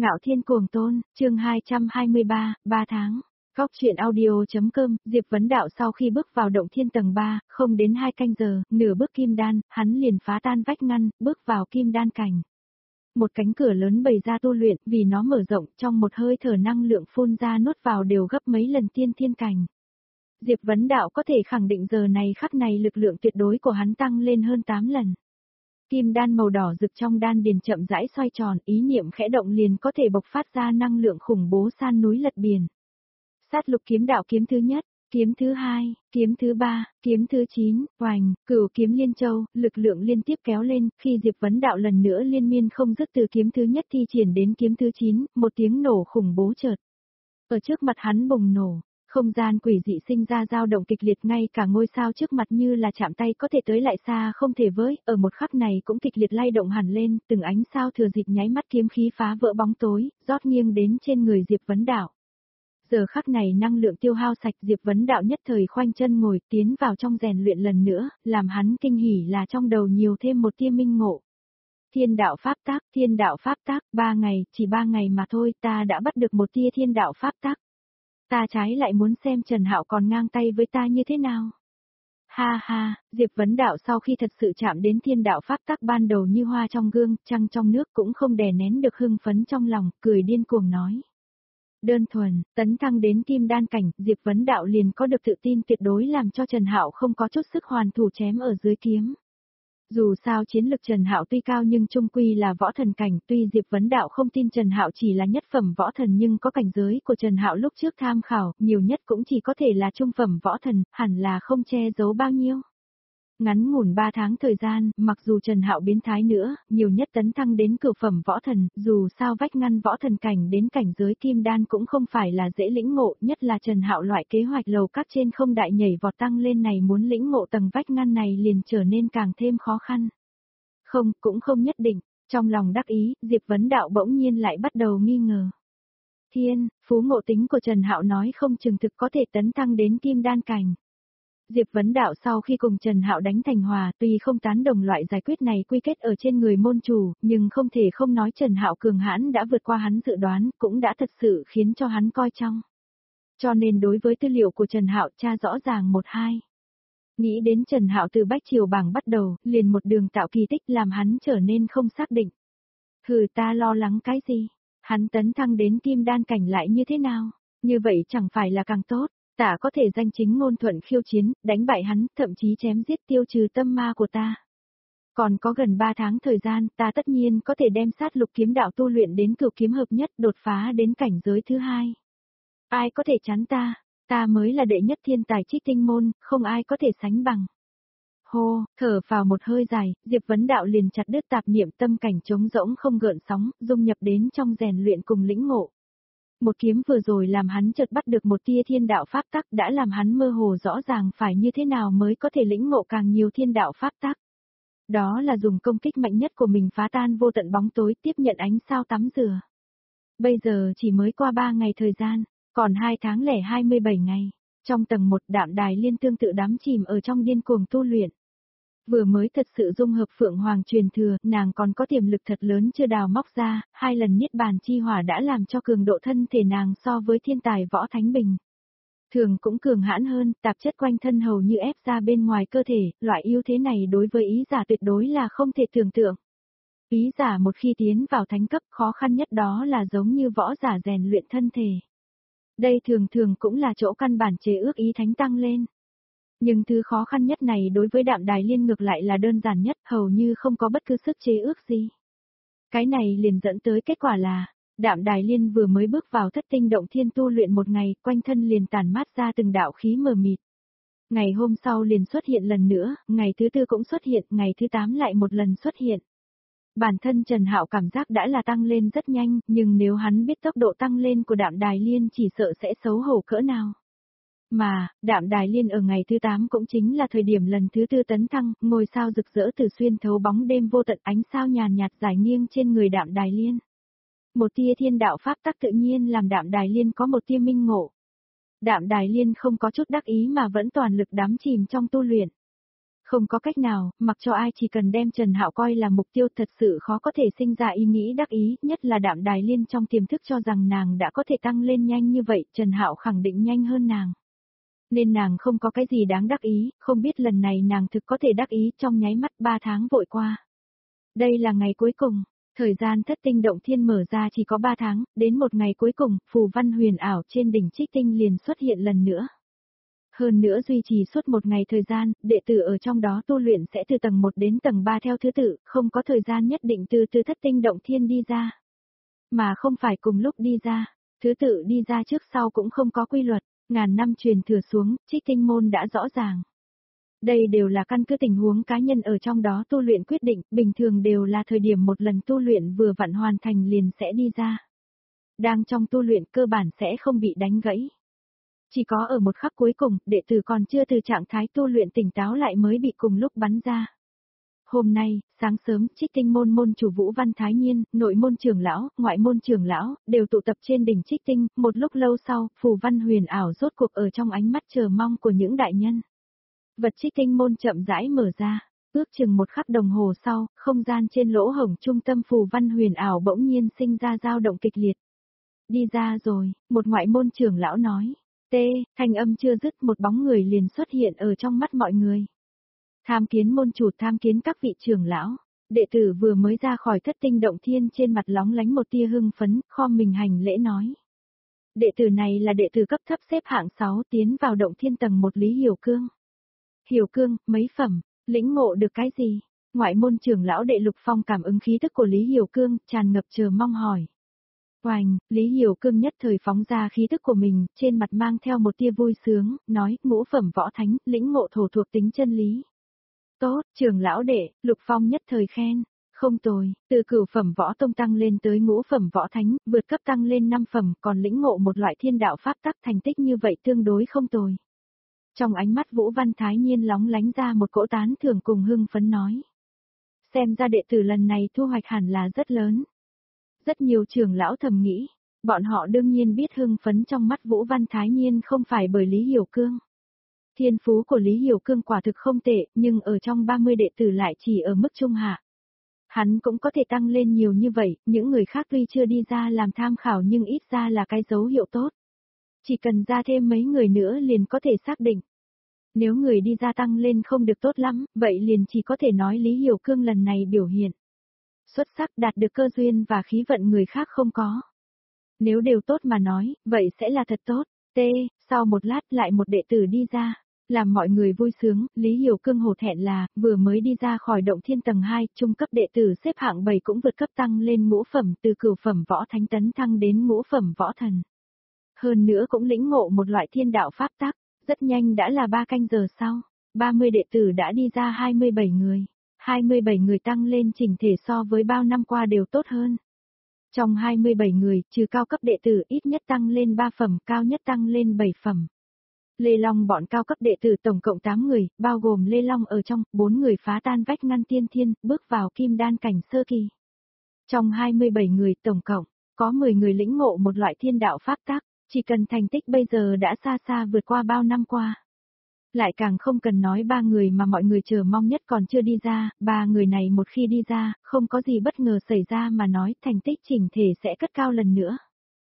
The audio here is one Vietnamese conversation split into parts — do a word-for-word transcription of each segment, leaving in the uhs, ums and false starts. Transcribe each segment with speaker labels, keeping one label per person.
Speaker 1: Ngạo Thiên Cuồng Tôn, chương hai trăm hai mươi ba, ba tháng. Góc truyện audio.com, Diệp Vấn Đạo sau khi bước vào động thiên tầng ba, không đến hai canh giờ, nửa bước kim đan, hắn liền phá tan vách ngăn, bước vào kim đan cảnh. Một cánh cửa lớn bày ra tu luyện, vì nó mở rộng, trong một hơi thở năng lượng phun ra nuốt vào đều gấp mấy lần tiên thiên cảnh. Diệp Vấn Đạo có thể khẳng định giờ này khắc này lực lượng tuyệt đối của hắn tăng lên hơn tám lần. Kim đan màu đỏ rực trong đan điền chậm rãi xoay tròn, ý niệm khẽ động liền có thể bộc phát ra năng lượng khủng bố san núi lật biển. Sát lục kiếm đạo kiếm thứ nhất, kiếm thứ hai, kiếm thứ ba, kiếm thứ chín, oành, cửu kiếm liên châu, lực lượng liên tiếp kéo lên, khi Diệp Vấn Đạo lần nữa liên miên không dứt từ kiếm thứ nhất thi triển đến kiếm thứ chín, một tiếng nổ khủng bố chợt ở trước mặt hắn bùng nổ. Không gian quỷ dị sinh ra dao động kịch liệt, ngay cả ngôi sao trước mặt như là chạm tay có thể tới lại xa không thể với, ở một khắc này cũng kịch liệt lay động hẳn lên, từng ánh sao thừa dịp nháy mắt kiếm khí phá vỡ bóng tối, rót nghiêng đến trên người Diệp Vấn Đạo. Giờ khắc này năng lượng tiêu hao sạch, Diệp Vấn Đạo nhất thời khoanh chân ngồi tiến vào trong rèn luyện lần nữa, làm hắn kinh hỉ là trong đầu nhiều thêm một tia minh ngộ. Thiên đạo pháp tác, thiên đạo pháp tác, ba ngày, chỉ ba ngày mà thôi, ta đã bắt được một tia thiên đạo pháp tác. Ta trái lại muốn xem Trần Hạo còn ngang tay với ta như thế nào. Ha ha, Diệp Vấn Đạo sau khi thật sự chạm đến thiên đạo pháp tắc ban đầu như hoa trong gương, trăng trong nước cũng không đè nén được hưng phấn trong lòng, cười điên cuồng nói. Đơn thuần, tấn thăng đến kim đan cảnh, Diệp Vấn Đạo liền có được tự tin tuyệt đối làm cho Trần Hạo không có chút sức hoàn thủ chém ở dưới kiếm. Dù sao chiến lực Trần Hạo tuy cao nhưng chung quy là võ thần cảnh, tuy Diệp Vấn Đạo không tin Trần Hạo chỉ là nhất phẩm võ thần nhưng có cảnh giới của Trần Hạo lúc trước tham khảo, nhiều nhất cũng chỉ có thể là trung phẩm võ thần, hẳn là không che giấu bao nhiêu. Ngắn ngủn ba tháng thời gian, mặc dù Trần Hạo biến thái nữa, nhiều nhất tấn thăng đến cửu phẩm võ thần, dù sao vách ngăn võ thần cảnh đến cảnh giới kim đan cũng không phải là dễ lĩnh ngộ, nhất là Trần Hạo loại kế hoạch lầu các trên không đại nhảy vọt tăng lên này muốn lĩnh ngộ tầng vách ngăn này liền trở nên càng thêm khó khăn. Không, cũng không nhất định, trong lòng đắc ý, Diệp Vấn Đạo bỗng nhiên lại bắt đầu nghi ngờ. Thiên, phú ngộ tính của Trần Hạo nói không chừng thực có thể tấn thăng đến kim đan cảnh. Diệp Vấn Đạo sau khi cùng Trần Hạo đánh thành hòa, tuy không tán đồng loại giải quyết này quy kết ở trên người môn chủ, nhưng không thể không nói Trần Hạo cường hãn đã vượt qua hắn dự đoán, cũng đã thật sự khiến cho hắn coi trọng. Cho nên đối với tư liệu của Trần Hạo tra rõ ràng một hai. Nghĩ đến Trần Hạo từ bách triều bảng bắt đầu, liền một đường tạo kỳ tích làm hắn trở nên không xác định. Hừ, ta lo lắng cái gì? Hắn tấn thăng đến kim đan cảnh lại như thế nào? Như vậy chẳng phải là càng tốt? Ta có thể danh chính ngôn thuận khiêu chiến, đánh bại hắn, thậm chí chém giết tiêu trừ tâm ma của ta. Còn có gần ba tháng thời gian, ta tất nhiên có thể đem sát lục kiếm đạo tu luyện đến cửu kiếm hợp nhất, đột phá đến cảnh giới thứ hai. Ai có thể chắn ta? Ta mới là đệ nhất thiên tài trích tinh môn, không ai có thể sánh bằng. Hô, thở vào một hơi dài, Diệp Vấn Đạo liền chặt đứt tạp niệm, tâm cảnh trống rỗng không gợn sóng, dung nhập đến trong rèn luyện cùng lĩnh ngộ. Một kiếm vừa rồi làm hắn chợt bắt được một tia thiên đạo pháp tắc, đã làm hắn mơ hồ rõ ràng phải như thế nào mới có thể lĩnh ngộ càng nhiều thiên đạo pháp tắc. Đó là dùng công kích mạnh nhất của mình phá tan vô tận bóng tối, tiếp nhận ánh sao tắm rửa. Bây giờ chỉ mới qua ba ngày thời gian, còn hai tháng lẻ hai mươi bảy ngày. Trong tầng một, Đạm Đài Liên tương tự đắm chìm ở trong điên cuồng tu luyện. Vừa mới thật sự dung hợp Phượng Hoàng truyền thừa, nàng còn có tiềm lực thật lớn chưa đào móc ra, hai lần niết bàn chi hỏa đã làm cho cường độ thân thể nàng so với thiên tài võ thánh bình thường cũng cường hãn hơn, tạp chất quanh thân hầu như ép ra bên ngoài cơ thể, loại ưu thế này đối với ý giả tuyệt đối là không thể tưởng tượng. Ý giả một khi tiến vào thánh cấp, khó khăn nhất đó là giống như võ giả rèn luyện thân thể. Đây thường thường cũng là chỗ căn bản chế ước ý thánh tăng lên. Nhưng thứ khó khăn nhất này đối với Đạm Đài Liên ngược lại là đơn giản nhất, hầu như không có bất cứ sức chế ước gì. Cái này liền dẫn tới kết quả là, Đạm Đài Liên vừa mới bước vào thất tinh động thiên tu luyện một ngày, quanh thân liền tản mát ra từng đạo khí mờ mịt. Ngày hôm sau liền xuất hiện lần nữa, ngày thứ tư cũng xuất hiện, ngày thứ tám lại một lần xuất hiện. Bản thân Trần Hạo cảm giác đã là tăng lên rất nhanh, nhưng nếu hắn biết tốc độ tăng lên của Đạm Đài Liên chỉ sợ sẽ xấu hổ cỡ nào. Mà, Đạm Đài Liên ở ngày thứ tám cũng chính là thời điểm lần thứ tư tấn thăng, ngôi sao rực rỡ từ xuyên thấu bóng đêm vô tận, ánh sao nhàn nhạt giải nghiêng trên người Đạm Đài Liên. Một tia thiên đạo pháp tắc tự nhiên làm Đạm Đài Liên có một tia minh ngộ. Đạm Đài Liên không có chút đắc ý mà vẫn toàn lực đắm chìm trong tu luyện. Không có cách nào, mặc cho ai chỉ cần đem Trần Hạo coi là mục tiêu thật sự khó có thể sinh ra ý nghĩ đắc ý, nhất là Đạm Đài Liên trong tiềm thức cho rằng nàng đã có thể tăng lên nhanh như vậy, Trần Hạo khẳng định nhanh hơn nàng. Nên nàng không có cái gì đáng đắc ý, không biết lần này nàng thực có thể đắc ý trong nháy mắt ba tháng vội qua. Đây là ngày cuối cùng, thời gian thất tinh động thiên mở ra chỉ có ba tháng, đến một ngày cuối cùng, phù văn huyền ảo trên đỉnh Trích Tinh liền xuất hiện lần nữa. Hơn nữa duy trì suốt một ngày thời gian, đệ tử ở trong đó tu luyện sẽ từ tầng một đến tầng ba theo thứ tự, không có thời gian nhất định từ từ thất tinh động thiên đi ra. Mà không phải cùng lúc đi ra, thứ tự đi ra trước sau cũng không có quy luật, ngàn năm truyền thừa xuống, Trích Tinh môn đã rõ ràng. Đây đều là căn cứ tình huống cá nhân ở trong đó tu luyện quyết định, bình thường đều là thời điểm một lần tu luyện vừa vặn hoàn thành liền sẽ đi ra. Đang trong tu luyện cơ bản sẽ không bị đánh gãy. Chỉ có ở một khắc cuối cùng, đệ tử còn chưa từ trạng thái tu luyện tỉnh táo lại mới bị cùng lúc bắn ra. Hôm nay, sáng sớm, Trích Tinh môn môn chủ Vũ Văn Thái Nhiên, nội môn trưởng lão, ngoại môn trưởng lão, đều tụ tập trên đỉnh Trích Tinh, một lúc lâu sau, phù văn huyền ảo rốt cuộc ở trong ánh mắt chờ mong của những đại nhân. Vật Trích Tinh môn chậm rãi mở ra, ước chừng một khắc đồng hồ sau, không gian trên lỗ hổng trung tâm phù văn huyền ảo bỗng nhiên sinh ra dao động kịch liệt. Đi ra rồi, một ngoại môn trưởng lão nói. Tê, thanh âm chưa dứt một bóng người liền xuất hiện ở trong mắt mọi người. Tham kiến môn chủ, tham kiến các vị trưởng lão. Đệ tử vừa mới ra khỏi thất tinh động thiên, trên mặt lóng lánh một tia hưng phấn, khom mình hành lễ nói. Đệ tử này là đệ tử cấp thấp xếp hạng sáu, tiến vào động thiên tầng một Lý Hiểu Cương. Hiểu Cương, mấy phẩm, lĩnh ngộ được cái gì? Ngoại môn trưởng lão Đệ Lục Phong cảm ứng khí tức của Lý Hiểu Cương, tràn ngập chờ mong hỏi. Oành, Lý Hiểu Cương nhất thời phóng ra khí tức của mình, trên mặt mang theo một tia vui sướng, nói, ngũ phẩm võ thánh, lĩnh ngộ thổ thuộc tính chân lý. Tốt, trưởng lão Đệ, Lục Phong nhất thời khen, không tồi, từ cửu phẩm võ tông tăng lên tới ngũ phẩm võ thánh, vượt cấp tăng lên năm phẩm, còn lĩnh ngộ một loại thiên đạo pháp tắc, thành tích như vậy tương đối không tồi. Trong ánh mắt Vũ Văn Thái Nhiên lóng lánh ra một cỗ tán thưởng cùng hưng phấn nói. Xem ra đệ tử lần này thu hoạch hẳn là rất lớn. Rất nhiều trưởng lão thầm nghĩ, bọn họ đương nhiên biết hưng phấn trong mắt Vũ Văn Thái Nhiên không phải bởi Lý Hiểu Cương. Thiên phú của Lý Hiểu Cương quả thực không tệ, nhưng ở trong ba mươi đệ tử lại chỉ ở mức trung hạ. Hắn cũng có thể tăng lên nhiều như vậy, những người khác tuy chưa đi ra làm tham khảo nhưng ít ra là cái dấu hiệu tốt. Chỉ cần ra thêm mấy người nữa liền có thể xác định. Nếu người đi ra tăng lên không được tốt lắm, vậy liền chỉ có thể nói Lý Hiểu Cương lần này biểu hiện xuất sắc, đạt được cơ duyên và khí vận người khác không có. Nếu đều tốt mà nói, vậy sẽ là thật tốt. T, sau một lát lại một đệ tử đi ra, làm mọi người vui sướng, Lý Hiểu Cương hổ thẹn là, vừa mới đi ra khỏi động thiên tầng hai, trung cấp đệ tử xếp hạng bảy cũng vượt cấp tăng lên ngũ phẩm, từ cửu phẩm võ thánh tấn thăng đến ngũ phẩm võ thần. Hơn nữa cũng lĩnh ngộ một loại thiên đạo pháp tắc, rất nhanh đã là ba canh giờ sau, ba mươi đệ tử đã đi ra hai mươi bảy người. hai mươi bảy người tăng lên chỉnh thể so với bao năm qua đều tốt hơn. Trong hai mươi bảy người, trừ cao cấp đệ tử ít nhất tăng lên ba phẩm, cao nhất tăng lên bảy phẩm. Lê Long bọn cao cấp đệ tử tổng cộng tám người, bao gồm Lê Long ở trong, bốn người phá tan vách ngăn tiên thiên, bước vào kim đan cảnh sơ kỳ. Trong hai mươi bảy người tổng cộng, có mười người lĩnh ngộ một loại thiên đạo pháp tắc, chỉ cần thành tích bây giờ đã xa xa vượt qua bao năm qua. Lại càng không cần nói ba người mà mọi người chờ mong nhất còn chưa đi ra, ba người này một khi đi ra, không có gì bất ngờ xảy ra mà nói thành tích chỉnh thể sẽ cất cao lần nữa.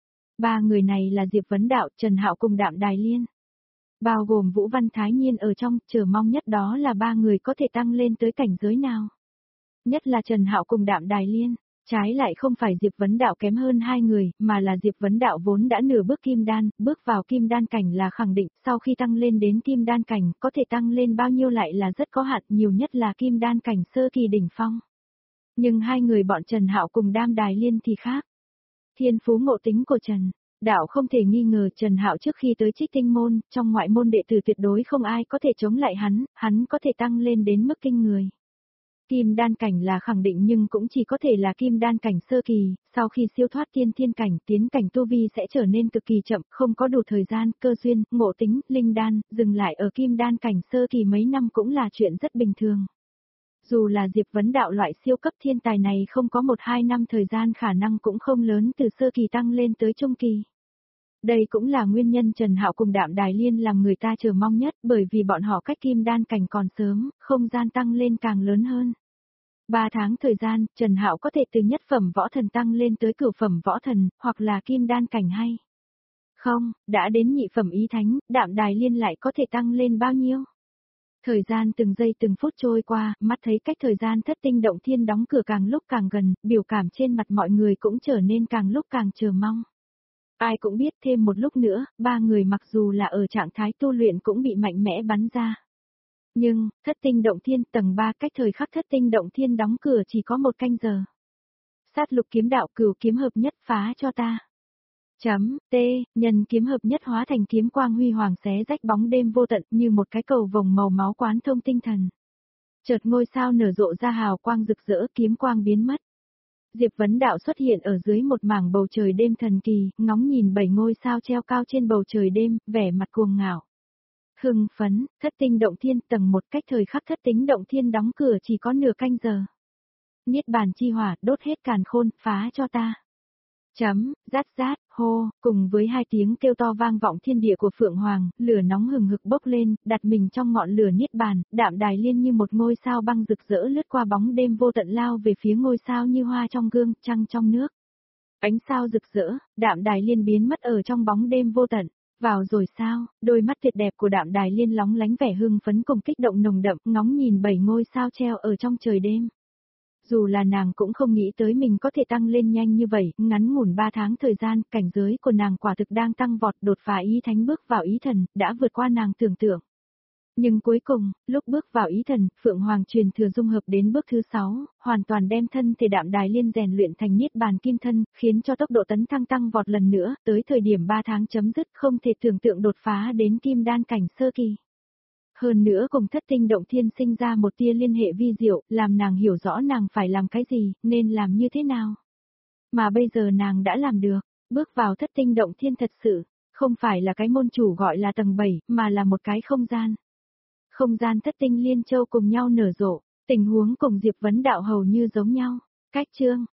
Speaker 1: Ba người này là Diệp Vấn Đạo, Trần Hạo cùng Đạm Đài Liên. Bao gồm Vũ Văn Thái Nhiên ở trong, chờ mong nhất đó là ba người có thể tăng lên tới cảnh giới nào. Nhất là Trần Hạo cùng Đạm Đài Liên. Trái lại không phải Diệp Vấn Đạo kém hơn hai người, mà là Diệp Vấn Đạo vốn đã nửa bước kim đan, bước vào kim đan cảnh là khẳng định, sau khi tăng lên đến kim đan cảnh, có thể tăng lên bao nhiêu lại là rất có hạn, nhiều nhất là kim đan cảnh sơ kỳ đỉnh phong. Nhưng hai người bọn Trần Hạo cùng Đam Đài Liên thì khác. Thiên phú ngộ tính của Trần Đạo không thể nghi ngờ, Trần Hạo trước khi tới Trích Tinh môn, trong ngoại môn đệ tử tuyệt đối không ai có thể chống lại hắn, hắn có thể tăng lên đến mức kinh người. Kim đan cảnh là khẳng định nhưng cũng chỉ có thể là kim đan cảnh sơ kỳ, sau khi siêu thoát tiên thiên cảnh, tiến cảnh tu vi sẽ trở nên cực kỳ chậm, không có đủ thời gian, cơ duyên, ngộ tính, linh đan, dừng lại ở kim đan cảnh sơ kỳ mấy năm cũng là chuyện rất bình thường. Dù là Diệp Vấn Đạo loại siêu cấp thiên tài này không có một hai năm thời gian khả năng cũng không lớn từ sơ kỳ tăng lên tới trung kỳ. Đây cũng là nguyên nhân Trần Hạo cùng Đạm Đài Liên làm người ta chờ mong nhất, bởi vì bọn họ cách kim đan cảnh còn sớm, không gian tăng lên càng lớn hơn. Ba tháng thời gian, Trần Hạo có thể từ nhất phẩm võ thần tăng lên tới cửu phẩm võ thần, hoặc là kim đan cảnh hay. Không, đã đến nhị phẩm ý thánh, Đạm Đài Liên lại có thể tăng lên bao nhiêu? Thời gian từng giây từng phút trôi qua, mắt thấy cách thời gian thất tinh động thiên đóng cửa càng lúc càng gần, biểu cảm trên mặt mọi người cũng trở nên càng lúc càng chờ mong. Ai cũng biết thêm một lúc nữa, ba người mặc dù là ở trạng thái tu luyện cũng bị mạnh mẽ bắn ra. Nhưng, thất tinh động thiên tầng ba cách thời khắc thất tinh động thiên đóng cửa chỉ có một canh giờ. Sát lục kiếm đạo cửu kiếm hợp nhất phá cho ta. Chấm, T, nhân kiếm hợp nhất hóa thành kiếm quang huy hoàng xé rách bóng đêm vô tận như một cái cầu vồng màu máu quán thông tinh thần. Chợt ngôi sao nở rộ ra hào quang rực rỡ, kiếm quang biến mất. Diệp Vấn Đạo xuất hiện ở dưới một mảng bầu trời đêm thần kỳ, ngóng nhìn bảy ngôi sao treo cao trên bầu trời đêm, vẻ mặt cuồng ngạo. Hưng phấn, thất tinh động thiên tầng một cách thời khắc thất tinh động thiên đóng cửa chỉ có nửa canh giờ. Niết bàn chi hỏa, đốt hết càn khôn, phá cho ta. Chấm, rát rát, hô, cùng với hai tiếng kêu to vang vọng thiên địa của Phượng Hoàng, lửa nóng hừng hực bốc lên, đặt mình trong ngọn lửa niết bàn, Đạm Đài Liên như một ngôi sao băng rực rỡ lướt qua bóng đêm vô tận lao về phía ngôi sao như hoa trong gương, trăng trong nước. Ánh sao rực rỡ, Đạm Đài Liên biến mất ở trong bóng đêm vô tận. Vào rồi sao, đôi mắt tuyệt đẹp của Đạm Đài Liên lóng lánh vẻ hưng phấn cùng kích động nồng đậm, ngóng nhìn bảy ngôi sao treo ở trong trời đêm. Dù là nàng cũng không nghĩ tới mình có thể tăng lên nhanh như vậy, ngắn ngủn ba tháng thời gian, cảnh giới của nàng quả thực đang tăng vọt, đột phá ý thánh bước vào ý thần, đã vượt qua nàng tưởng tượng. Nhưng cuối cùng, lúc bước vào ý thần, Phượng Hoàng truyền thừa dung hợp đến bước thứ sáu, hoàn toàn đem thân thể Đạm Đài Liên rèn luyện thành niết bàn kim thân, khiến cho tốc độ tấn thăng tăng vọt lần nữa, tới thời điểm ba tháng chấm dứt không thể tưởng tượng đột phá đến kim đan cảnh sơ kỳ. Hơn nữa cùng thất tinh động thiên sinh ra một tia liên hệ vi diệu, làm nàng hiểu rõ nàng phải làm cái gì, nên làm như thế nào. Mà bây giờ nàng đã làm được, bước vào thất tinh động thiên thật sự, không phải là cái môn chủ gọi là tầng bảy, mà là một cái không gian. Không gian thất tinh liên châu cùng nhau nở rộ, tình huống cùng Diệp Vấn Đạo hầu như giống nhau. Cách chương